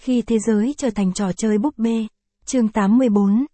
Khi thế giới trở thành trò chơi búp bê. Chương 84,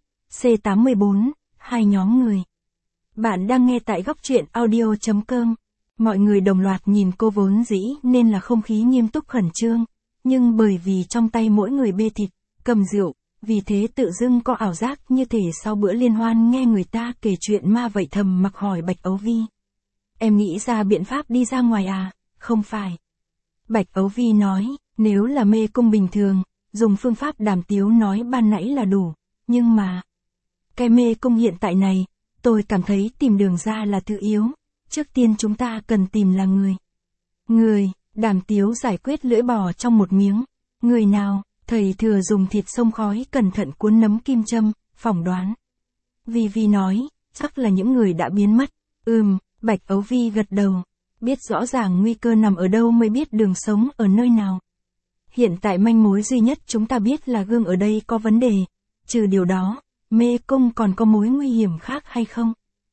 C84, hai nhóm người. Bạn đang nghe tại góc truyện audio.com. Mọi người đồng loạt nhìn cô vốn dĩ nên là không khí nghiêm túc khẩn trương, nhưng bởi vì trong tay mỗi người bê thịt, cầm rượu, vì thế tự dưng có ảo giác như thể sau bữa liên hoan nghe người ta kể chuyện ma vậy. Thầm Mặc hỏi Bạch Ấu Vi. Em nghĩ ra biện pháp đi ra ngoài à? Không phải. Bạch Ấu Vi nói, nếu là mê cung bình thường, dùng phương pháp Đàm Tiếu nói ban nãy là đủ, nhưng mà... Cái mê cung hiện tại này, tôi cảm thấy tìm đường ra là thứ yếu, trước tiên chúng ta cần tìm là người. Người, Đàm Tiếu giải quyết lưỡi bò trong một miếng. Người nào? Thầy thừa dùng thịt xông khói cẩn thận cuốn nấm kim châm, phỏng đoán. Vi nói, chắc là những người đã biến mất. Bạch Ấu Vi gật đầu. Biết rõ ràng nguy cơ nằm ở đâu mới biết đường sống ở nơi nào. Hiện tại manh mối duy nhất chúng ta biết là gương ở đây có vấn đề. Trừ điều đó, mê cung còn có mối nguy hiểm khác hay không?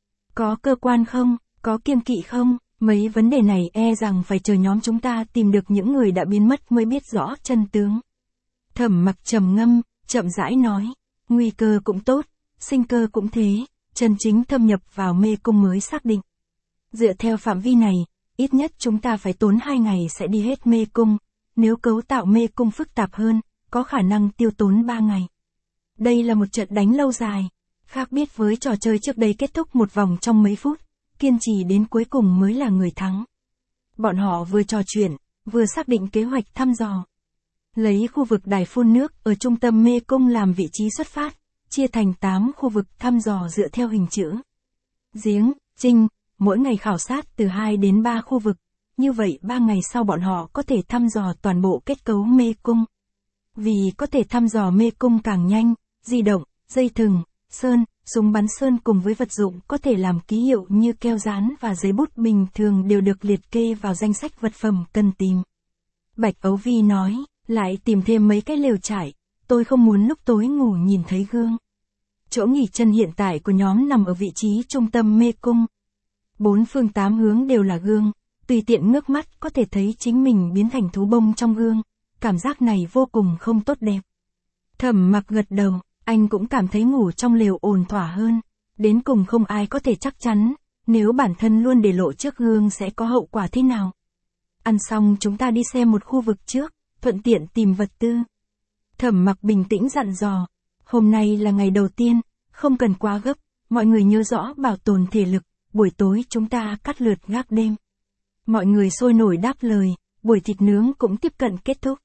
Có cơ quan không? Có kiêng kỵ không? Mấy vấn đề này e rằng phải chờ nhóm chúng ta tìm được những người đã biến mất mới biết rõ chân tướng. Thẩm Mặc trầm ngâm, chậm rãi nói, nguy cơ cũng tốt, sinh cơ cũng thế, chân chính thâm nhập vào mê cung mới xác định. Dựa theo phạm vi này, ít nhất chúng ta phải tốn 2 ngày sẽ đi hết mê cung, nếu cấu tạo mê cung phức tạp hơn, có khả năng tiêu tốn 3 ngày. Đây là một trận đánh lâu dài, khác biệt với trò chơi trước đây kết thúc một vòng trong mấy phút, kiên trì đến cuối cùng mới là người thắng. Bọn họ vừa trò chuyện, vừa xác định kế hoạch thăm dò. Lấy khu vực đài phun nước ở trung tâm mê cung làm vị trí xuất phát, chia thành 8 khu vực thăm dò dựa theo hình chữ. Giếng, trinh, mỗi ngày khảo sát từ 2 đến 3 khu vực, như vậy 3 ngày sau bọn họ có thể thăm dò toàn bộ kết cấu mê cung. Vì có thể thăm dò mê cung càng nhanh, di động, dây thừng, sơn, súng bắn sơn cùng với vật dụng có thể làm ký hiệu như keo dán và giấy bút bình thường đều được liệt kê vào danh sách vật phẩm cần tìm. Bạch Ấu Vi nói, lại tìm thêm mấy cái lều trại, tôi không muốn lúc tối ngủ nhìn thấy gương. Chỗ nghỉ chân hiện tại của nhóm nằm ở vị trí trung tâm mê cung. 4 phương 8 hướng đều là gương, tùy tiện ngước mắt có thể thấy chính mình biến thành thú bông trong gương, cảm giác này vô cùng không tốt đẹp. Thẩm Mặc gật đầu, anh cũng cảm thấy ngủ trong lều ổn thỏa hơn, đến cùng không ai có thể chắc chắn, nếu bản thân luôn để lộ trước gương sẽ có hậu quả thế nào. Ăn xong chúng ta đi xem một khu vực trước, thuận tiện tìm vật tư. Thẩm Mặc bình tĩnh dặn dò, hôm nay là ngày đầu tiên, không cần quá gấp, mọi người nhớ rõ bảo tồn thể lực, buổi tối chúng ta cắt lượt gác đêm. Mọi người sôi nổi đáp lời, buổi thịt nướng cũng tiếp cận kết thúc.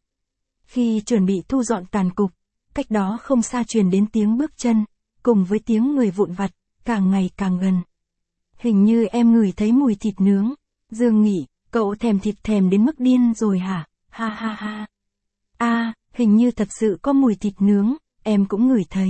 Khi chuẩn bị thu dọn tàn cục, cách đó không xa truyền đến tiếng bước chân, cùng với tiếng người vụn vặt, càng ngày càng gần. Hình như em ngửi thấy mùi thịt nướng. Dương Nghị, cậu thèm thịt thèm đến mức điên rồi hả? Ha ha ha. À, hình như thật sự có mùi thịt nướng, em cũng ngửi thấy.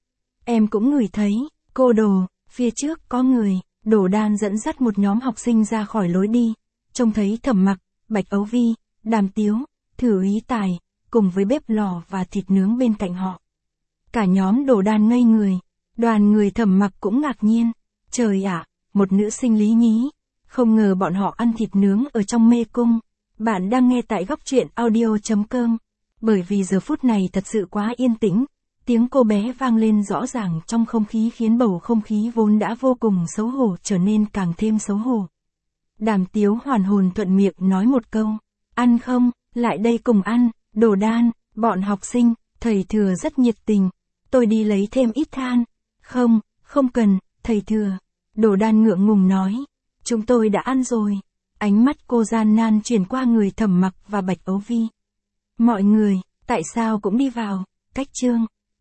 Em cũng ngửi thấy, cô Đồ, phía trước có người. Đồ Đan dẫn dắt một nhóm học sinh ra khỏi lối đi, trông thấy Thẩm Mặc, Bạch Ấu Vi, Đàm Tiếu, Thử Ý Tài, cùng với bếp lò và thịt nướng bên cạnh họ. Cả nhóm Đồ Đan ngây người, đoàn người Thẩm Mặc cũng ngạc nhiên. Trời ạ, một nữ sinh lý nhí, không ngờ bọn họ ăn thịt nướng ở trong mê cung. Bạn đang nghe tại góc truyện audio.com. Bởi vì giờ phút này thật sự quá yên tĩnh, tiếng cô bé vang lên rõ ràng trong không khí khiến bầu không khí vốn đã vô cùng xấu hổ trở nên càng thêm xấu hổ. Đàm Tiếu hoàn hồn thuận miệng nói một câu, ăn không, lại đây cùng ăn. Đồ Đan, bọn học sinh, thầy Thừa rất nhiệt tình, tôi đi lấy thêm ít than. Không, không cần, thầy Thừa. Đồ Đan ngượng ngùng nói, chúng tôi đã ăn rồi. Ánh mắt cô gian nan chuyển qua người Thẩm Mặc và Bạch Ấu Vi. Mọi người, tại sao cũng đi vào? Cách chương